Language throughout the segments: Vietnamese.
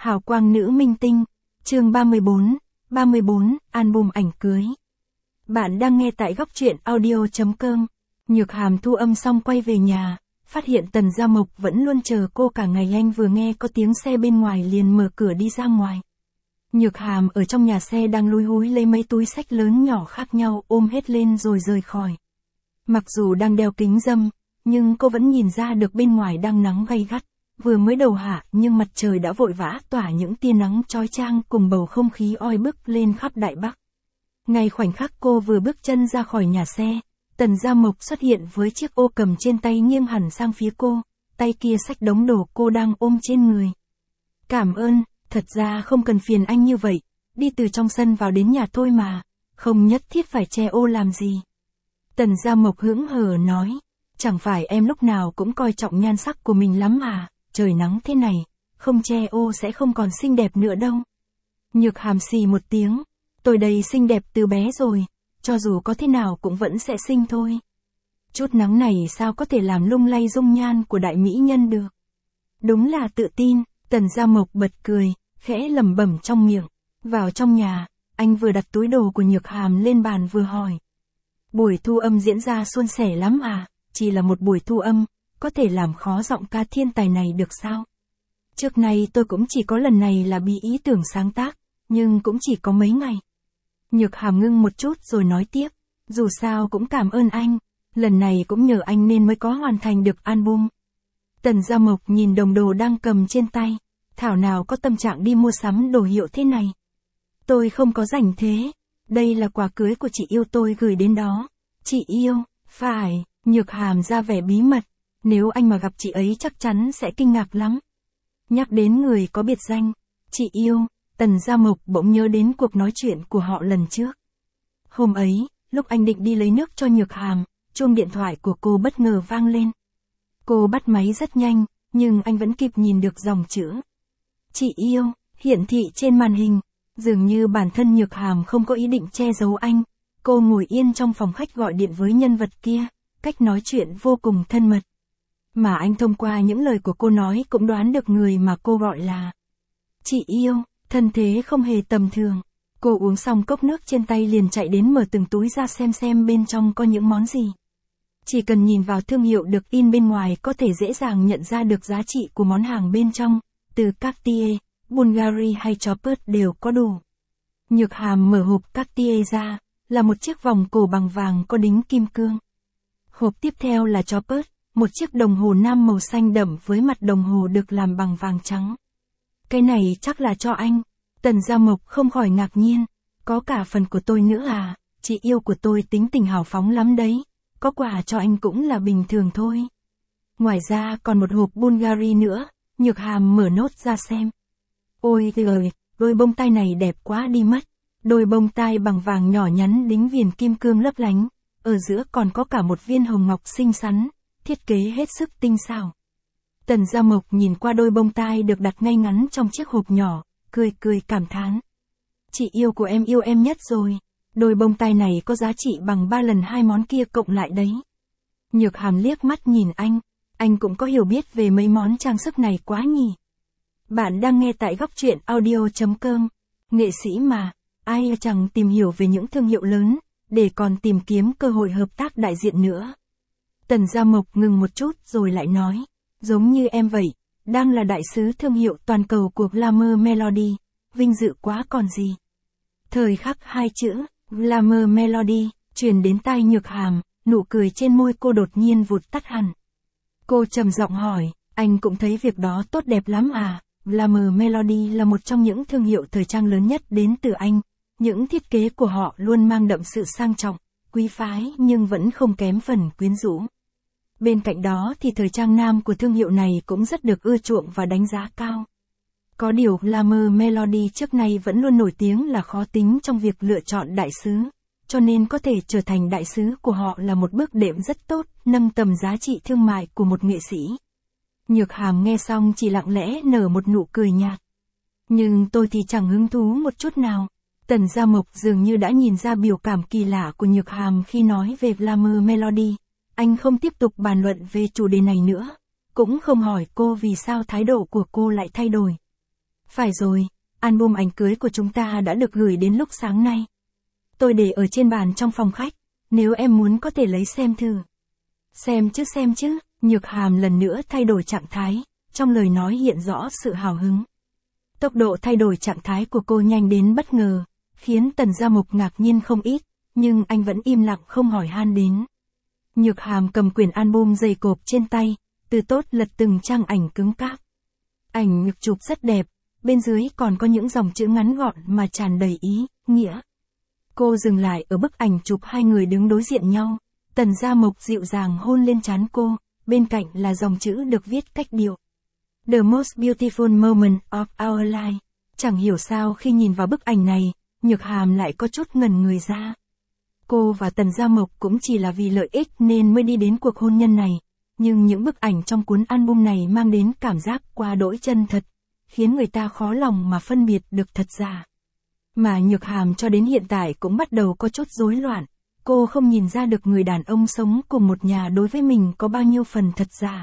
Hào quang nữ minh tinh, chương 34, album ảnh cưới. Bạn đang nghe tại góc truyện audio.com. Nhược Hàm thu âm xong quay về nhà, phát hiện Tần Gia Mộc vẫn luôn chờ cô cả ngày. Anh vừa nghe có tiếng xe bên ngoài liền mở cửa đi ra ngoài. Nhược Hàm ở trong nhà xe đang lúi húi lấy mấy túi xách lớn nhỏ khác nhau ôm hết lên rồi rời khỏi. Mặc dù đang đeo kính râm, nhưng cô vẫn nhìn ra được bên ngoài đang nắng gay gắt. Vừa mới đầu hạ nhưng mặt trời đã vội vã tỏa những tia nắng chói chang cùng bầu không khí oi bức lên khắp Đại Bắc. Ngay khoảnh khắc cô vừa bước chân ra khỏi nhà xe, Tần Gia Mộc xuất hiện với chiếc ô cầm trên tay nghiêng hẳn sang phía cô, tay kia xách đống đồ cô đang ôm trên người. Cảm ơn, thật ra không cần phiền anh như vậy, đi từ trong sân vào đến nhà thôi mà, không nhất thiết phải che ô làm gì. Tần Gia Mộc hững hờ nói, chẳng phải em lúc nào cũng coi trọng nhan sắc của mình lắm à, trời nắng thế này, không che ô sẽ không còn xinh đẹp nữa đâu. Nhược Hàm xì một tiếng, tôi đây xinh đẹp từ bé rồi, cho dù có thế nào cũng vẫn sẽ xinh thôi. Chút nắng này sao có thể làm lung lay dung nhan của đại mỹ nhân được. Đúng là tự tin, Tần Gia Mộc bật cười, khẽ lẩm bẩm trong miệng. Vào trong nhà, anh vừa đặt túi đồ của Nhược Hàm lên bàn vừa hỏi. Buổi thu âm diễn ra suôn sẻ lắm à, chỉ là một buổi thu âm, có thể làm khó giọng ca thiên tài này được sao? Trước này tôi cũng chỉ có lần này là bị ý tưởng sáng tác, nhưng cũng chỉ có mấy ngày. Nhược Hàm ngưng một chút rồi nói tiếp, dù sao cũng cảm ơn anh, lần này cũng nhờ anh nên mới có hoàn thành được album. Tần Gia Mộc nhìn đồng đồ đang cầm trên tay, thảo nào có tâm trạng đi mua sắm đồ hiệu thế này. Tôi không có rảnh thế, đây là quà cưới của chị yêu tôi gửi đến đó. Chị yêu, phải, Nhược Hàm ra vẻ bí mật, nếu anh mà gặp chị ấy chắc chắn sẽ kinh ngạc lắm. Nhắc đến người có biệt danh, chị yêu, Tần Gia Mộc bỗng nhớ đến cuộc nói chuyện của họ lần trước. Hôm ấy, lúc anh định đi lấy nước cho Nhược Hàm, chuông điện thoại của cô bất ngờ vang lên. Cô bắt máy rất nhanh, nhưng anh vẫn kịp nhìn được dòng chữ. Chị yêu, hiển thị trên màn hình, dường như bản thân Nhược Hàm không có ý định che giấu anh. Cô ngồi yên trong phòng khách gọi điện với nhân vật kia, cách nói chuyện vô cùng thân mật. Mà anh thông qua những lời của cô nói cũng đoán được người mà cô gọi là. Chị yêu, thân thế không hề tầm thường. Cô uống xong cốc nước trên tay liền chạy đến mở từng túi ra xem bên trong có những món gì. Chỉ cần nhìn vào thương hiệu được in bên ngoài có thể dễ dàng nhận ra được giá trị của món hàng bên trong, từ Cartier, Bulgari hay Chopard đều có đủ. Nhược Hàm mở hộp Cartier ra, là một chiếc vòng cổ bằng vàng có đính kim cương. Hộp tiếp theo là Chopard, một chiếc đồng hồ nam màu xanh đậm với mặt đồng hồ được làm bằng vàng trắng. Cái này chắc là cho anh. Tần Gia Mộc không khỏi ngạc nhiên, có cả phần của tôi nữa à, chị yêu của tôi tính tình hào phóng lắm đấy, có quà cho anh cũng là bình thường thôi. Ngoài ra còn một hộp Bulgari nữa, Nhược Hàm mở nốt ra xem. Ôi trời, đôi bông tai này đẹp quá đi mất. Đôi bông tai bằng vàng nhỏ nhắn đính viền kim cương lấp lánh, ở giữa còn có cả một viên hồng ngọc xinh xắn, thiết kế hết sức tinh xảo. Tần Gia Mộc nhìn qua đôi bông tai được đặt ngay ngắn trong chiếc hộp nhỏ, cười cảm thán. Chị yêu của em yêu em nhất rồi, đôi bông tai này có giá trị bằng 3 lần 2 món kia cộng lại đấy. Nhược Hàm liếc mắt nhìn anh cũng có hiểu biết về mấy món trang sức này quá nhỉ. Bạn đang nghe tại góc truyện audio.com, nghệ sĩ mà. Ai chẳng tìm hiểu về những thương hiệu lớn, để còn tìm kiếm cơ hội hợp tác đại diện nữa. Tần Gia Mộc ngừng một chút rồi lại nói, giống như em vậy, đang là đại sứ thương hiệu toàn cầu của Glamour Melody, vinh dự quá còn gì. Thời khắc 2 chữ, Glamour Melody, truyền đến tai Nhược Hàm, nụ cười trên môi cô đột nhiên vụt tắt hẳn. Cô trầm giọng hỏi, anh cũng thấy việc đó tốt đẹp lắm à? Glamour Melody là một trong những thương hiệu thời trang lớn nhất đến từ Anh. Những thiết kế của họ luôn mang đậm sự sang trọng, quý phái nhưng vẫn không kém phần quyến rũ. Bên cạnh đó thì thời trang nam của thương hiệu này cũng rất được ưa chuộng và đánh giá cao. Có điều Glamour Melody trước nay vẫn luôn nổi tiếng là khó tính trong việc lựa chọn đại sứ, cho nên có thể trở thành đại sứ của họ là một bước đệm rất tốt, nâng tầm giá trị thương mại của một nghệ sĩ. Nhược Hàm nghe xong chỉ lặng lẽ nở một nụ cười nhạt. Nhưng tôi thì chẳng hứng thú một chút nào. Tần Gia Mộc dường như đã nhìn ra biểu cảm kỳ lạ của Nhược Hàm khi nói về Glamour Melody. Anh không tiếp tục bàn luận về chủ đề này nữa, cũng không hỏi cô vì sao thái độ của cô lại thay đổi. Phải rồi, album ảnh cưới của chúng ta đã được gửi đến lúc sáng nay. Tôi để ở trên bàn trong phòng khách, nếu em muốn có thể lấy xem thử. Xem chứ, Nhược Hàm lần nữa thay đổi trạng thái, trong lời nói hiện rõ sự hào hứng. Tốc độ thay đổi trạng thái của cô nhanh đến bất ngờ, khiến Tần Gia Mộc ngạc nhiên không ít, nhưng anh vẫn im lặng không hỏi han đến. Nhược Hàm cầm quyển album dày cộp trên tay, từ tốt lật từng trang ảnh cứng cáp. Ảnh được chụp rất đẹp, bên dưới còn có những dòng chữ ngắn gọn mà tràn đầy ý, nghĩa. Cô dừng lại ở bức ảnh chụp hai người đứng đối diện nhau, Tần Gia Mộc dịu dàng hôn lên trán cô, bên cạnh là dòng chữ được viết cách điệu. The most beautiful moment of our life. Chẳng hiểu sao khi nhìn vào bức ảnh này, Nhược Hàm lại có chút ngẩn người ra. Cô và Tần Gia Mộc cũng chỉ là vì lợi ích nên mới đi đến cuộc hôn nhân này, nhưng những bức ảnh trong cuốn album này mang đến cảm giác quá đỗi chân thật, khiến người ta khó lòng mà phân biệt được thật giả. Mà Nhược Hàm cho đến hiện tại cũng bắt đầu có chút rối loạn, cô không nhìn ra được người đàn ông sống cùng một nhà đối với mình có bao nhiêu phần thật giả.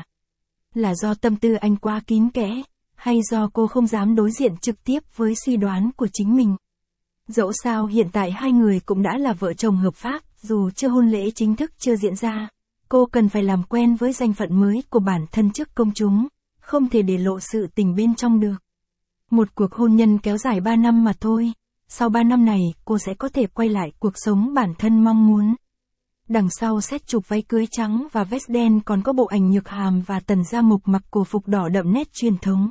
Là do tâm tư anh quá kín kẽ, hay do cô không dám đối diện trực tiếp với suy đoán của chính mình. Dẫu sao hiện tại hai người cũng đã là vợ chồng hợp pháp, dù chưa hôn lễ chính thức chưa diễn ra. Cô cần phải làm quen với danh phận mới của bản thân trước công chúng, không thể để lộ sự tình bên trong được. Một cuộc hôn nhân kéo dài 3 năm mà thôi, sau 3 năm này cô sẽ có thể quay lại cuộc sống bản thân mong muốn. Đằng sau set chụp váy cưới trắng và vest đen còn có bộ ảnh Nhược Hàm và Tần Gia Mộc mặc cổ phục đỏ đậm nét truyền thống.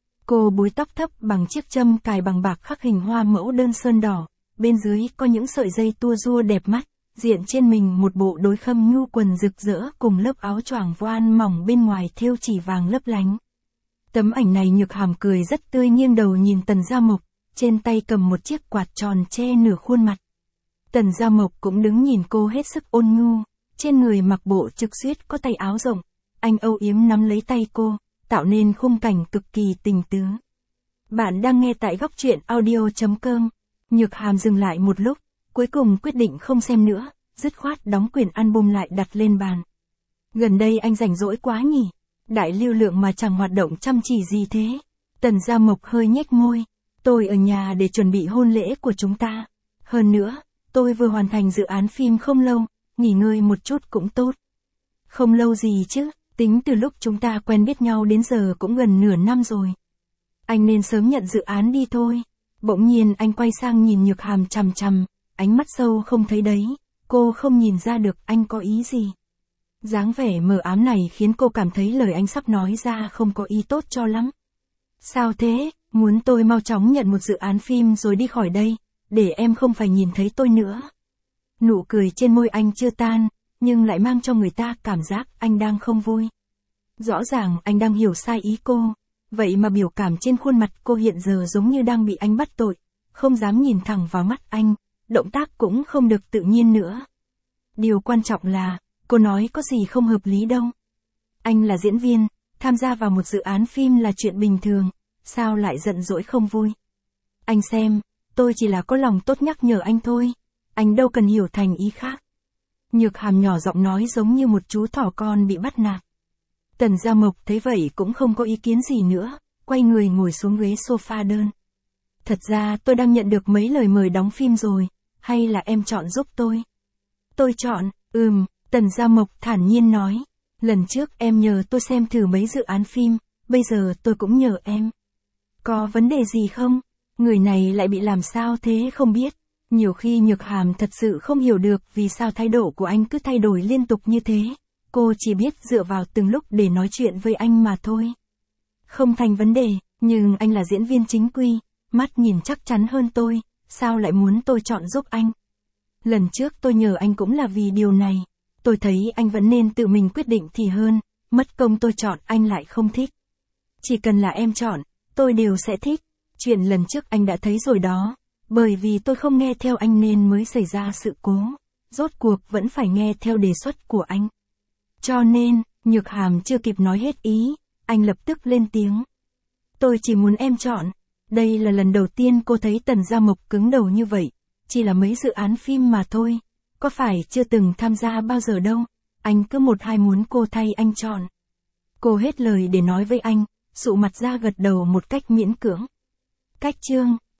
Cô búi tóc thấp bằng chiếc châm cài bằng bạc khắc hình hoa mẫu đơn sơn đỏ, bên dưới có những sợi dây tua rua đẹp mắt, diện trên mình một bộ đối khâm nhu quần rực rỡ cùng lớp áo choàng voan mỏng bên ngoài thêu chỉ vàng lấp lánh. Tấm ảnh này Nhược Hàm cười rất tươi nghiêng đầu nhìn Tần Gia Mộc, trên tay cầm một chiếc quạt tròn che nửa khuôn mặt. Tần Gia Mộc cũng đứng nhìn cô hết sức ôn nhu, trên người mặc bộ trực xuyết có tay áo rộng, anh âu yếm nắm lấy tay cô, tạo nên khung cảnh cực kỳ tình tứ. Bạn đang nghe tại góc truyện audio.com. Nhược Hàm dừng lại một lúc, cuối cùng quyết định không xem nữa, dứt khoát đóng quyển album lại đặt lên bàn. Gần đây anh rảnh rỗi quá nhỉ, đại lưu lượng mà chẳng hoạt động chăm chỉ gì thế. Tần Gia Mộc hơi nhếch môi, tôi ở nhà để chuẩn bị hôn lễ của chúng ta. Hơn nữa, tôi vừa hoàn thành dự án phim không lâu, nghỉ ngơi một chút cũng tốt. Không lâu gì chứ, tính từ lúc chúng ta quen biết nhau đến giờ cũng gần nửa năm rồi. Anh nên sớm nhận dự án đi thôi. Bỗng nhiên anh quay sang nhìn Nhược Hàm chằm chằm, ánh mắt sâu không thấy đấy, cô không nhìn ra được anh có ý gì. Dáng vẻ mờ ám này khiến cô cảm thấy lời anh sắp nói ra không có ý tốt cho lắm. Sao thế, muốn tôi mau chóng nhận một dự án phim rồi đi khỏi đây, để em không phải nhìn thấy tôi nữa. Nụ cười trên môi anh chưa tan, nhưng lại mang cho người ta cảm giác anh đang không vui. Rõ ràng anh đang hiểu sai ý cô, vậy mà biểu cảm trên khuôn mặt cô hiện giờ giống như đang bị anh bắt tội, không dám nhìn thẳng vào mắt anh, động tác cũng không được tự nhiên nữa. Điều quan trọng là, cô nói có gì không hợp lý đâu. Anh là diễn viên, tham gia vào một dự án phim là chuyện bình thường, sao lại giận dỗi không vui. Anh xem, tôi chỉ là có lòng tốt nhắc nhở anh thôi, anh đâu cần hiểu thành ý khác. Nhược Hàm nhỏ giọng nói giống như một chú thỏ con bị bắt nạt. Tần Gia Mộc thấy vậy cũng không có ý kiến gì nữa, quay người ngồi xuống ghế sofa đơn. Thật ra tôi đang nhận được mấy lời mời đóng phim rồi, hay là em chọn giúp tôi? Tôi chọn, Tần Gia Mộc thản nhiên nói. Lần trước em nhờ tôi xem thử mấy dự án phim, bây giờ tôi cũng nhờ em. Có vấn đề gì không? Người này lại bị làm sao thế không biết. Nhiều khi Nhược Hàm thật sự không hiểu được vì sao thái độ của anh cứ thay đổi liên tục như thế. Cô chỉ biết dựa vào từng lúc để nói chuyện với anh mà thôi. Không thành vấn đề, nhưng anh là diễn viên chính quy, mắt nhìn chắc chắn hơn tôi, sao lại muốn tôi chọn giúp anh? Lần trước tôi nhờ anh cũng là vì điều này. Tôi thấy anh vẫn nên tự mình quyết định thì hơn, mất công tôi chọn anh lại không thích. Chỉ cần là em chọn, tôi đều sẽ thích. Chuyện lần trước anh đã thấy rồi đó, bởi vì tôi không nghe theo anh nên mới xảy ra sự cố. Rốt cuộc vẫn phải nghe theo đề xuất của anh. Cho nên, Nhược Hàm chưa kịp nói hết ý, anh lập tức lên tiếng. Tôi chỉ muốn em chọn. Đây là lần đầu tiên cô thấy Tần Gia Mộc cứng đầu như vậy, chỉ là mấy dự án phim mà thôi. Có phải chưa từng tham gia bao giờ đâu, anh cứ một hai muốn cô thay anh chọn. Cô hết lời để nói với anh, sụ mặt ra gật đầu một cách miễn cưỡng. Cách chương